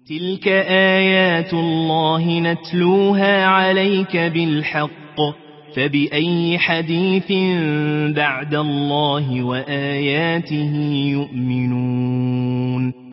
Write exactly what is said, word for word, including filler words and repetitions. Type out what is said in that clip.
تلك آيات الله نتلوها عليك بالحق فبأي حديث بعد الله وآياته يؤمنون